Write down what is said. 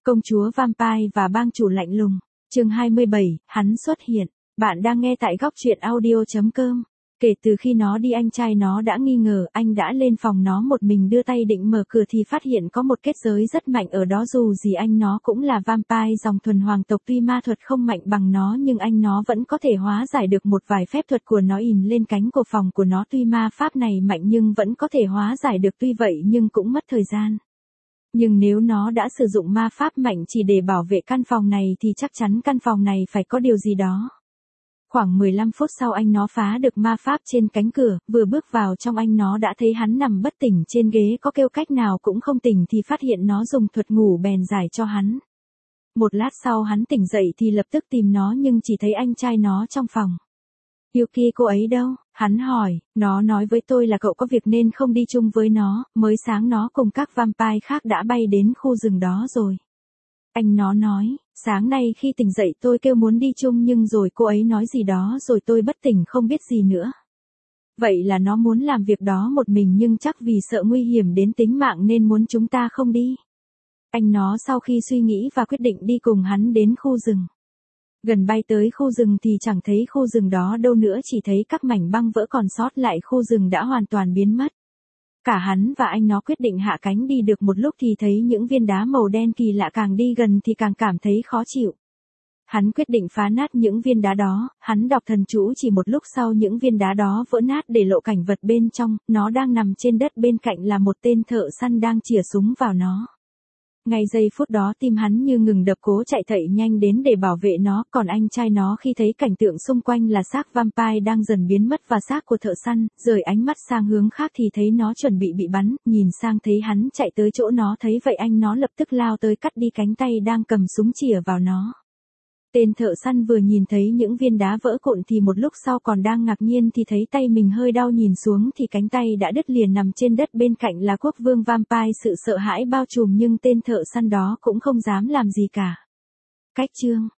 Công chúa Vampire và bang chủ lạnh lùng. Chương 27, hắn xuất hiện. Bạn đang nghe tại góc truyện audio.com. Kể từ khi nó đi anh trai nó đã nghi ngờ anh đã lên phòng nó một mình đưa tay định mở cửa thì phát hiện có một kết giới rất mạnh ở đó, dù gì anh nó cũng là vampire dòng thuần hoàng tộc, tuy ma thuật không mạnh bằng nó nhưng anh nó vẫn có thể hóa giải được một vài phép thuật của nó in lên cánh của phòng của nó, tuy ma pháp này mạnh nhưng vẫn có thể hóa giải được, tuy vậy nhưng cũng mất thời gian. Nhưng nếu nó đã sử dụng ma pháp mạnh chỉ để bảo vệ căn phòng này thì chắc chắn căn phòng này phải có điều gì đó. Khoảng 15 phút sau anh nó phá được ma pháp trên cánh cửa, vừa bước vào trong anh nó đã thấy hắn nằm bất tỉnh trên ghế, có kêu cách nào cũng không tỉnh thì phát hiện nó dùng thuật ngủ bèn giải cho hắn. Một lát sau hắn tỉnh dậy thì lập tức tìm nó nhưng chỉ thấy anh trai nó trong phòng. Yuki cô ấy đâu? Hắn hỏi, nó nói với tôi là cậu có việc nên không đi chung với nó, mới sáng nó cùng các vampire khác đã bay đến khu rừng đó rồi. Anh nó nói, sáng nay khi tỉnh dậy tôi kêu muốn đi chung nhưng rồi cô ấy nói gì đó rồi tôi bất tỉnh không biết gì nữa. Vậy là nó muốn làm việc đó một mình nhưng chắc vì sợ nguy hiểm đến tính mạng nên muốn chúng ta không đi. Anh nó sau khi suy nghĩ và quyết định đi cùng hắn đến khu rừng. Gần bay tới khu rừng thì chẳng thấy khu rừng đó đâu nữa, chỉ thấy các mảnh băng vỡ còn sót lại, khu rừng đã hoàn toàn biến mất. Cả hắn và anh nó quyết định hạ cánh đi được một lúc thì thấy những viên đá màu đen kỳ lạ, càng đi gần thì càng cảm thấy khó chịu. Hắn quyết định phá nát những viên đá đó, hắn đọc thần chú, chỉ một lúc sau những viên đá đó vỡ nát để lộ cảnh vật bên trong, nó đang nằm trên đất, bên cạnh là một tên thợ săn đang chĩa súng vào nó. Ngay giây phút đó tim hắn như ngừng đập, cố chạy thậy nhanh đến để bảo vệ nó, còn anh trai nó khi thấy cảnh tượng xung quanh là xác vampire đang dần biến mất và xác của thợ săn, rời ánh mắt sang hướng khác thì thấy nó chuẩn bị bắn, nhìn sang thấy hắn chạy tới chỗ nó, thấy vậy anh nó lập tức lao tới cắt đi cánh tay đang cầm súng chĩa vào nó. Tên thợ săn vừa nhìn thấy những viên đá vỡ cuộn thì một lúc sau còn đang ngạc nhiên thì thấy tay mình hơi đau, nhìn xuống thì cánh tay đã đứt liền, nằm trên đất bên cạnh là quốc vương vampire. Sự sợ hãi bao trùm nhưng tên thợ săn đó cũng không dám làm gì cả. Cách chương